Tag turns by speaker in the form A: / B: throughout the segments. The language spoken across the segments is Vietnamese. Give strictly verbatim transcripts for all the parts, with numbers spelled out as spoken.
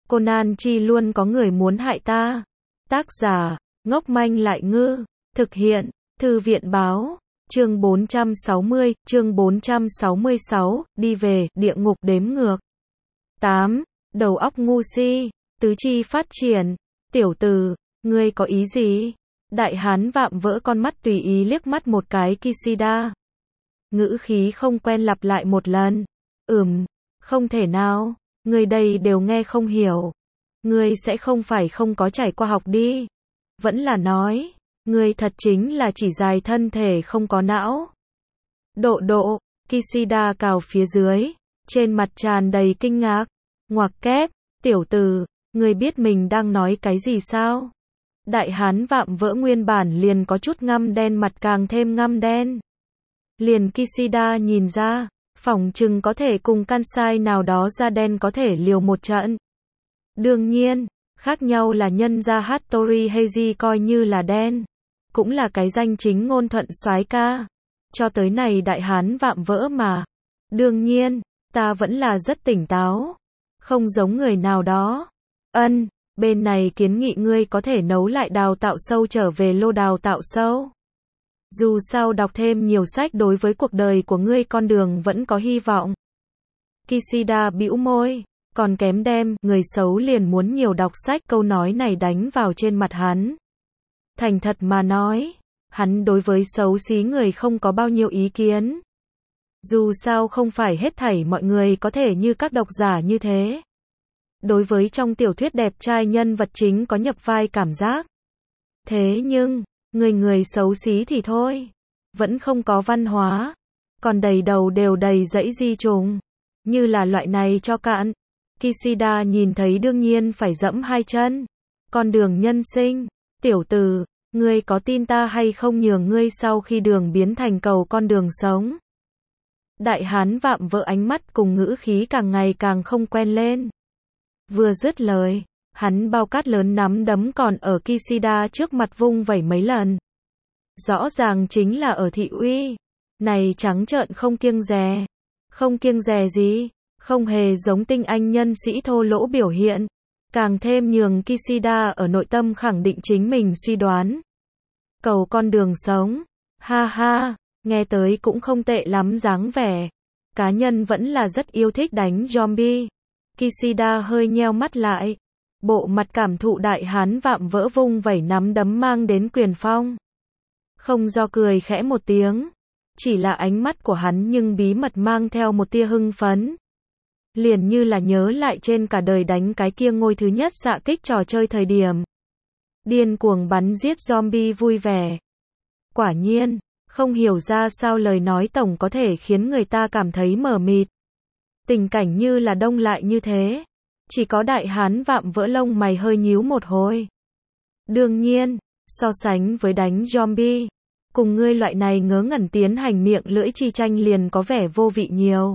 A: Conan chi luôn có người muốn hại ta. Tác giả, ngốc manh lại ngư. Thực hiện, Thư viện báo. Chương bốn trăm sáu mươi, chương bốn trăm sáu mươi sáu, đi về, địa ngục đếm ngược. tám. Đầu óc ngu si, tứ chi phát triển. Tiểu tử, ngươi có ý gì? Đại hán vạm vỡ con mắt tùy ý liếc mắt một cái Kishida. Ngữ khí không quen lặp lại một lần. Ừm, không thể nào, người đây đều nghe không hiểu. Ngươi sẽ không phải không có trải qua học đi. Vẫn là nói, ngươi thật chính là chỉ dài thân thể không có não. Độ độ, Kishida cào phía dưới, trên mặt tràn đầy kinh ngạc. Ngoặc kép, tiểu tử, ngươi biết mình đang nói cái gì sao? Đại hán vạm vỡ nguyên bản liền có chút ngăm đen mặt càng thêm ngăm đen. Liền Kishida nhìn ra, phỏng chừng có thể cùng Kansai nào đó da đen có thể liều một trận. Đương nhiên, khác nhau là nhân gia Hattori Heiji coi như là đen. Cũng là cái danh chính ngôn thuận soái ca. Cho tới này đại hán vạm vỡ mà. Đương nhiên, ta vẫn là rất tỉnh táo. Không giống người nào đó. Ân, bên này kiến nghị ngươi có thể nấu lại đào tạo sâu trở về lô đào tạo sâu. Dù sao đọc thêm nhiều sách đối với cuộc đời của ngươi con đường vẫn có hy vọng. Kishida bĩu môi, còn kém đem, người xấu liền muốn nhiều đọc sách, câu nói này đánh vào trên mặt hắn. Thành thật mà nói, hắn đối với xấu xí người không có bao nhiêu ý kiến. Dù sao không phải hết thảy mọi người có thể như các độc giả như thế. Đối với trong tiểu thuyết đẹp trai nhân vật chính có nhập vai cảm giác. Thế nhưng, người người xấu xí thì thôi, vẫn không có văn hóa, còn đầy đầu đều đầy dẫy di trùng, như là loại này cho cạn. Kishida nhìn thấy đương nhiên phải dẫm hai chân. Con đường nhân sinh, tiểu tử, ngươi có tin ta hay không nhường ngươi sau khi đường biến thành cầu con đường sống. Đại hán vạm vỡ ánh mắt cùng ngữ khí càng ngày càng không quen lên. Vừa dứt lời, hắn bao cát lớn nắm đấm còn ở Kishida trước mặt vung vẩy mấy lần. Rõ ràng chính là ở thị uy. Này trắng trợn không kiêng dè. Không kiêng dè gì, không hề giống tinh anh nhân sĩ thô lỗ biểu hiện. Càng thêm nhường Kishida ở nội tâm khẳng định chính mình suy đoán. Cầu con đường sống. Ha ha, nghe tới cũng không tệ lắm dáng vẻ. Cá nhân vẫn là rất yêu thích đánh zombie. Kishida hơi nheo mắt lại. Bộ mặt cảm thụ đại hán vạm vỡ vung vẩy nắm đấm mang đến quyền phong. Không do cười khẽ một tiếng. Chỉ là ánh mắt của hắn nhưng bí mật mang theo một tia hưng phấn. Liền như là nhớ lại trên cả đời đánh cái kia ngôi thứ nhất xạ kích trò chơi thời điểm. Điên cuồng bắn giết zombie vui vẻ. Quả nhiên, không hiểu ra sao lời nói tổng có thể khiến người ta cảm thấy mờ mịt. Tình cảnh như là đông lại như thế. Chỉ có đại hán vạm vỡ lông mày hơi nhíu một hồi. Đương nhiên, so sánh với đánh zombie, cùng ngươi loại này ngớ ngẩn tiến hành miệng lưỡi chi tranh liền có vẻ vô vị nhiều.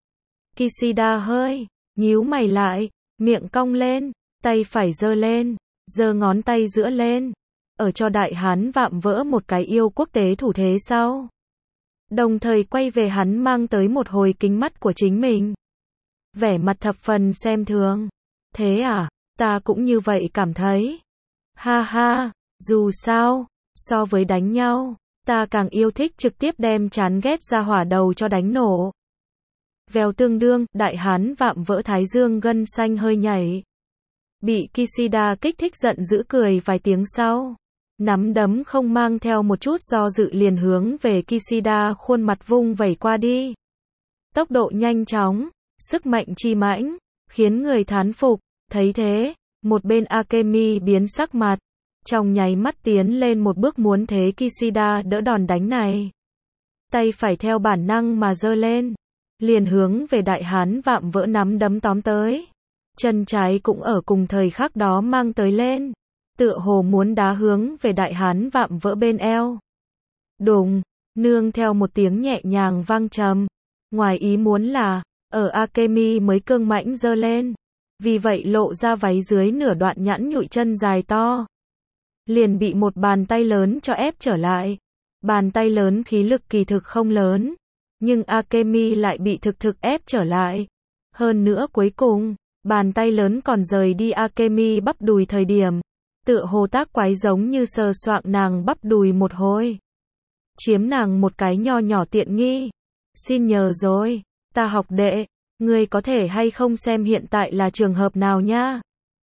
A: Kishida hơi nhíu mày lại, miệng cong lên, tay phải giơ lên, giơ ngón tay giữa lên, ở cho đại hán vạm vỡ một cái yêu quốc tế thủ thế sau. Đồng thời quay về hắn mang tới một hồi kính mắt của chính mình. Vẻ mặt thập phần xem thường. Thế à, ta cũng như vậy cảm thấy. Ha ha, dù sao, so với đánh nhau, ta càng yêu thích trực tiếp đem chán ghét ra hỏa đầu cho đánh nổ. Vèo tương đương, đại hán vạm vỡ thái dương gân xanh hơi nhảy. Bị Kishida kích thích giận dữ cười vài tiếng sau. Nắm đấm không mang theo một chút do dự liền hướng về Kishida khuôn mặt vung vẩy qua đi. Tốc độ nhanh chóng, sức mạnh chi mãnh, khiến người thán phục. Thấy thế, một bên Akemi biến sắc mặt, trong nháy mắt tiến lên một bước muốn thế Kishida đỡ đòn đánh này. Tay phải theo bản năng mà giơ lên, liền hướng về đại hán vạm vỡ nắm đấm tóm tới. Chân trái cũng ở cùng thời khắc đó mang tới lên, tựa hồ muốn đá hướng về đại hán vạm vỡ bên eo. Đùng, nương theo một tiếng nhẹ nhàng vang trầm. Ngoài ý muốn là, ở Akemi mới cương mãnh giơ lên. Vì vậy lộ ra váy dưới nửa đoạn nhẵn nhụi chân dài to. Liền bị một bàn tay lớn cho ép trở lại. Bàn tay lớn khí lực kỳ thực không lớn. Nhưng Akemi lại bị thực thực ép trở lại. Hơn nữa cuối cùng, Bàn tay lớn còn rời đi Akemi bắp đùi thời điểm, tựa hồ tác quái giống như sờ soạng nàng bắp đùi một hồi. Chiếm nàng một cái nho nhỏ tiện nghi. Xin nhờ rồi, ta học đệ, ngươi có thể hay không xem hiện tại là trường hợp nào nha.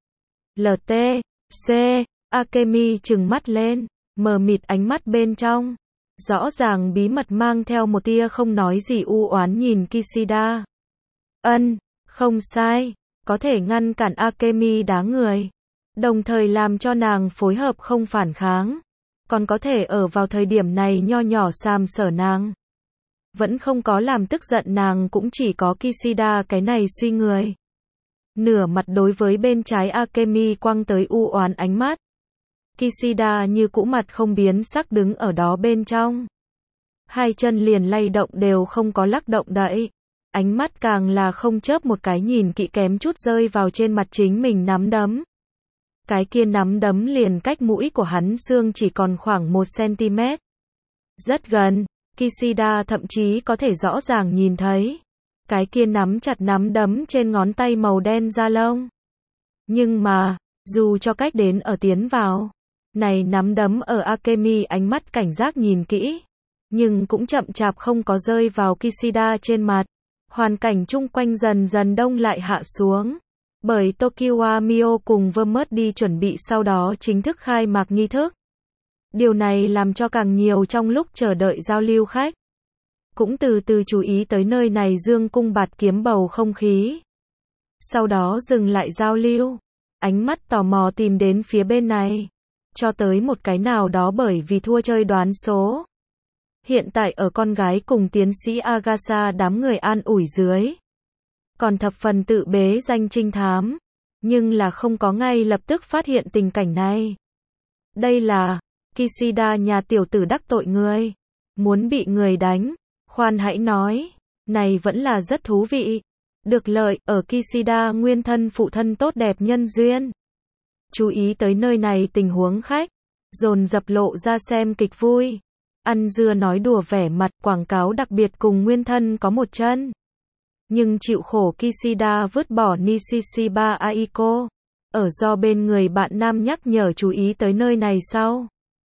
A: lờ tê, xê, Akemi trừng mắt lên, mờ mịt ánh mắt bên trong. Rõ ràng bí mật mang theo một tia không nói gì u oán nhìn Kishida. Ân, không sai, có thể ngăn cản Akemi đá người. Đồng thời làm cho nàng phối hợp không phản kháng. Còn có thể ở vào thời điểm này nho nhỏ sàm sở nàng. Vẫn không có làm tức giận nàng cũng chỉ có Kishida cái này suy người. Nửa mặt đối với bên trái Akemi quăng tới u oán ánh mắt. Kishida như cũ mặt không biến sắc đứng ở đó bên trong. Hai chân liền lay động đều không có lắc động đậy. Ánh mắt càng là không chớp một cái nhìn kỹ kém chút rơi vào trên mặt chính mình nắm đấm. Cái kia nắm đấm liền cách mũi của hắn xương chỉ còn khoảng một xăng-ti-mét. Rất gần, Kishida thậm chí có thể rõ ràng nhìn thấy. Cái kia nắm chặt nắm đấm trên ngón tay màu đen da lông. Nhưng mà, dù cho cách đến ở tiến vào, này nắm đấm ở Akemi ánh mắt cảnh giác nhìn kỹ, nhưng cũng chậm chạp không có rơi vào Kishida trên mặt. Hoàn cảnh chung quanh dần dần đông lại hạ xuống. Bởi Tokiwa Mio cùng Vermont đi chuẩn bị sau đó chính thức khai mạc nghi thức. Điều này làm cho càng nhiều trong lúc chờ đợi giao lưu khách cũng từ từ chú ý tới nơi này dương cung bạt kiếm bầu không khí. Sau đó dừng lại giao lưu, ánh mắt tò mò tìm đến phía bên này, cho tới một cái nào đó bởi vì thua chơi đoán số. Hiện tại ở con gái cùng tiến sĩ Agasha đám người an ủi dưới, còn thập phần tự bế danh trinh thám, nhưng là không có ngay lập tức phát hiện tình cảnh này. Đây là Kishida nhà tiểu tử đắc tội người, muốn bị người đánh. Khoan hãy nói, này vẫn là rất thú vị. Được lợi ở Kishida nguyên thân phụ thân tốt đẹp nhân duyên. Chú ý tới nơi này tình huống khách, dồn dập lộ ra xem kịch vui. Ăn dưa nói đùa vẻ mặt quảng cáo đặc biệt cùng nguyên thân có một chân. Nhưng chịu khổ Kishida vứt bỏ Nishiba Aiko. Ở do bên người bạn nam nhắc nhở chú ý tới nơi này sau.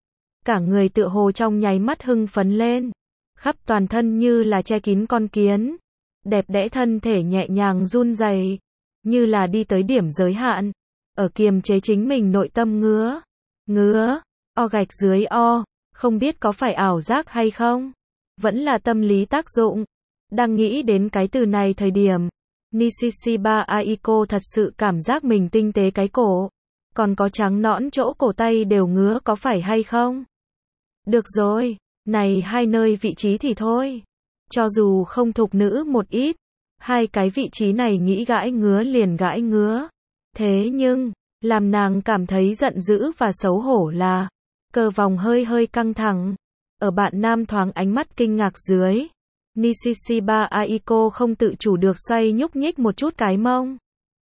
A: Cả người tựa hồ trong nháy mắt hưng phấn lên. Khắp toàn thân như là che kín con kiến. Đẹp đẽ thân thể nhẹ nhàng run rẩy, như là đi tới điểm giới hạn. Ở kiềm chế chính mình nội tâm ngứa. Ngứa, o gạch dưới o, không biết có phải ảo giác hay không. Vẫn là tâm lý tác dụng. Đang nghĩ đến cái từ này thời điểm, Nishiba Aiko thật sự cảm giác mình tinh tế cái cổ. Còn có trắng nõn chỗ cổ tay đều ngứa có phải hay không? Được rồi, này hai nơi vị trí thì thôi. Cho dù không thục nữ một ít, hai cái vị trí này nghĩ gãi ngứa liền gãi ngứa. Thế nhưng, làm nàng cảm thấy giận dữ và xấu hổ là, cơ vòng hơi hơi căng thẳng. Ở bạn nam thoáng ánh mắt kinh ngạc dưới, Nishiba Aiko không tự chủ được xoay nhúc nhích một chút cái mông.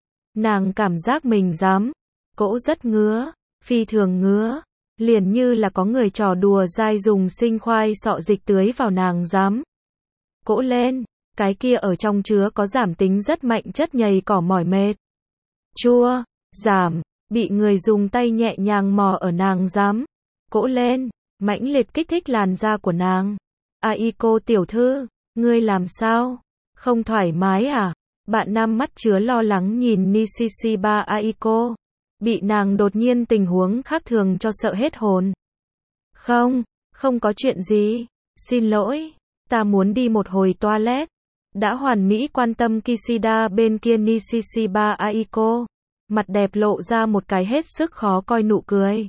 A: Nàng cảm giác mình dám, cỗ rất ngứa, phi thường ngứa, liền như là có người trò đùa dai dùng sinh khoai sọ dịch tưới vào nàng dám. Cỗ lên, cái kia ở trong chứa có giảm tính rất mạnh chất nhầy cỏ mỏi mệt. Chua, giảm, bị người dùng tay nhẹ nhàng mò ở nàng dám. Cỗ lên, mãnh liệt kích thích làn da của nàng. Aiko tiểu thư, ngươi làm sao? Không thoải mái à? Bạn nam mắt chứa lo lắng nhìn Nishiba Aiko. Bị nàng đột nhiên tình huống khác thường cho sợ hết hồn. Không, không có chuyện gì. Xin lỗi, ta muốn đi một hồi toilet. Đã hoàn mỹ quan tâm Kishida bên kia Nishiba Aiko. Mặt đẹp lộ ra một cái hết sức khó coi nụ cười.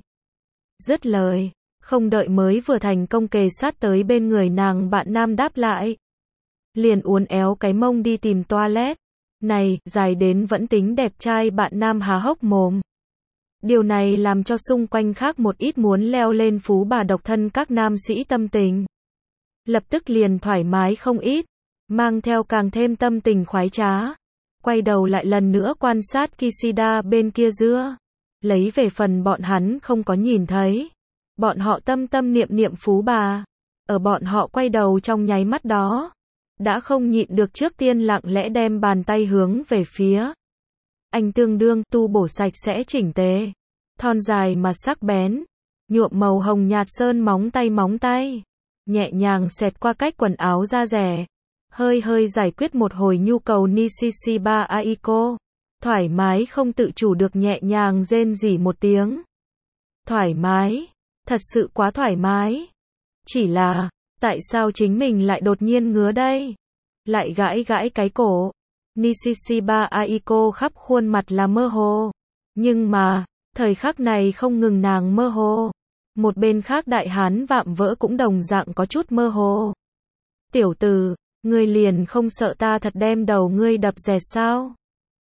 A: Dứt lời, không đợi mới vừa thành công kề sát tới bên người nàng bạn nam đáp lại. Liền uốn éo cái mông đi tìm toilet. Này, dài đến vẫn tính đẹp trai bạn nam há hốc mồm. Điều này làm cho xung quanh khác một ít muốn leo lên phú bà độc thân các nam sĩ tâm tình. Lập tức liền thoải mái không ít, mang theo càng thêm tâm tình khoái trá. Quay đầu lại lần nữa quan sát Kishida bên kia dưa. Lấy về phần bọn hắn không có nhìn thấy. Bọn họ tâm tâm niệm niệm phú bà. Ở bọn họ quay đầu trong nháy mắt đó. Đã không nhịn được trước tiên lặng lẽ đem bàn tay hướng về phía anh tương đương, tu bổ sạch sẽ chỉnh tề, thon dài mà sắc bén, nhuộm màu hồng nhạt sơn móng tay móng tay, nhẹ nhàng xẹt qua cách quần áo da dẻ, hơi hơi giải quyết một hồi nhu cầu Nishiba Aiko, thoải mái không tự chủ được nhẹ nhàng rên rỉ một tiếng. Thoải mái, thật sự quá thoải mái. Chỉ là, tại sao chính mình lại đột nhiên ngứa đây? Lại gãi gãi cái cổ. Nishiba Aiko khắp khuôn mặt là mơ hồ. Nhưng mà, thời khắc này không ngừng nàng mơ hồ. Một bên khác đại hán vạm vỡ cũng đồng dạng có chút mơ hồ. Tiểu tử, ngươi liền không sợ ta thật đem đầu ngươi đập dẹt sao?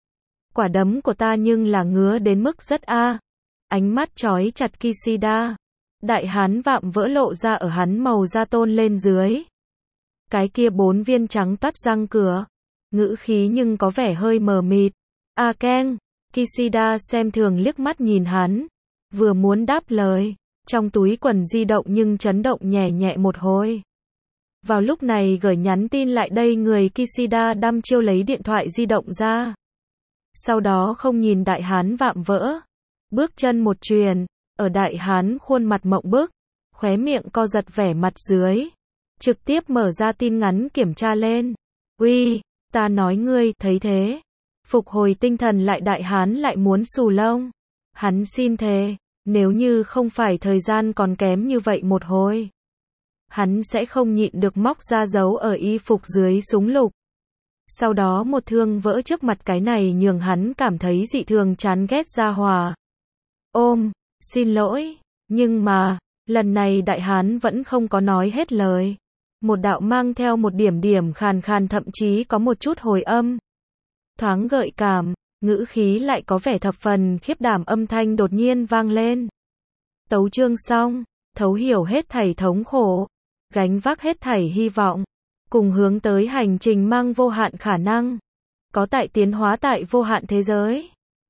A: Quả đấm của ta nhưng là ngứa đến mức rất a. Ánh mắt chói chặt Kishida. Đại hán vạm vỡ lộ ra ở hắn màu da tôn lên dưới. Cái kia bốn viên trắng toát răng cửa. Ngữ khí nhưng có vẻ hơi mờ mịt. A Ken, Kishida xem thường liếc mắt nhìn hắn. Vừa muốn đáp lời. Trong túi quần di động nhưng chấn động nhẹ nhẹ một hồi. Vào lúc này gửi nhắn tin lại đây người Kishida đăm chiêu lấy điện thoại di động ra. Sau đó không nhìn đại hán vạm vỡ. Bước chân một chuyền, ở đại hán khuôn mặt mộng bức, khóe miệng co giật vẻ mặt dưới. Trực tiếp mở ra tin ngắn kiểm tra lên. Uy, ta nói ngươi, thấy thế. Phục hồi tinh thần lại đại hán lại muốn xù lông. Hắn xin thề, nếu như không phải thời gian còn kém như vậy một hồi. Hắn sẽ không nhịn được móc ra dấu ở y phục dưới súng lục. Sau đó một thương vỡ trước mặt cái này nhường hắn cảm thấy dị thường chán ghét gia hỏa. Ôm, xin lỗi, nhưng mà, lần này đại hán vẫn không có nói hết lời. Một đạo mang theo một điểm điểm khàn khàn thậm chí có một chút hồi âm. Thoáng gợi cảm, ngữ khí lại có vẻ thập phần khiếp đảm âm thanh đột nhiên vang lên. Tấu chương xong, thấu hiểu hết thảy thống khổ, gánh vác hết thảy hy vọng, cùng hướng tới hành trình mang vô hạn khả năng, có tại tiến hóa tại vô hạn thế giới.